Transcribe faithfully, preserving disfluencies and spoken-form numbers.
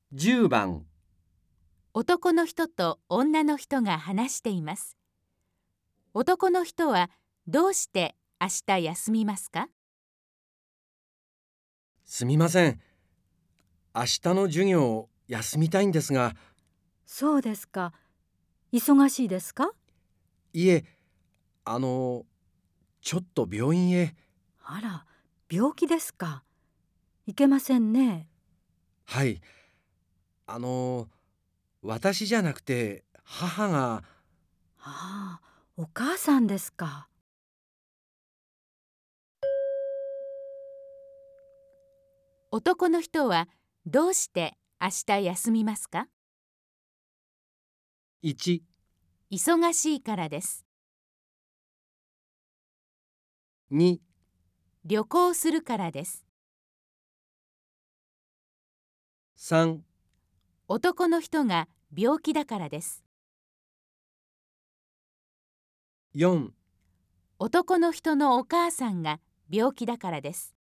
じゅうばん男の人と女の人が話しています。男の人はどうして明日休みますか？ すみません。明日の授業休みたいんですが、 そうですか。忙しいですか？ いえ、あの、ちょっと病院へ。 あら、病気ですか。いけませんね。 はい。あの、私じゃなくて母が。 ああ、お母さんですか。 男の人はどうして明日休みますか？ いち、 忙しいからです。 に、 旅行するからです。 さん、 男の人が病気だからです。 よん、 男の人のお母さんが病気だからです。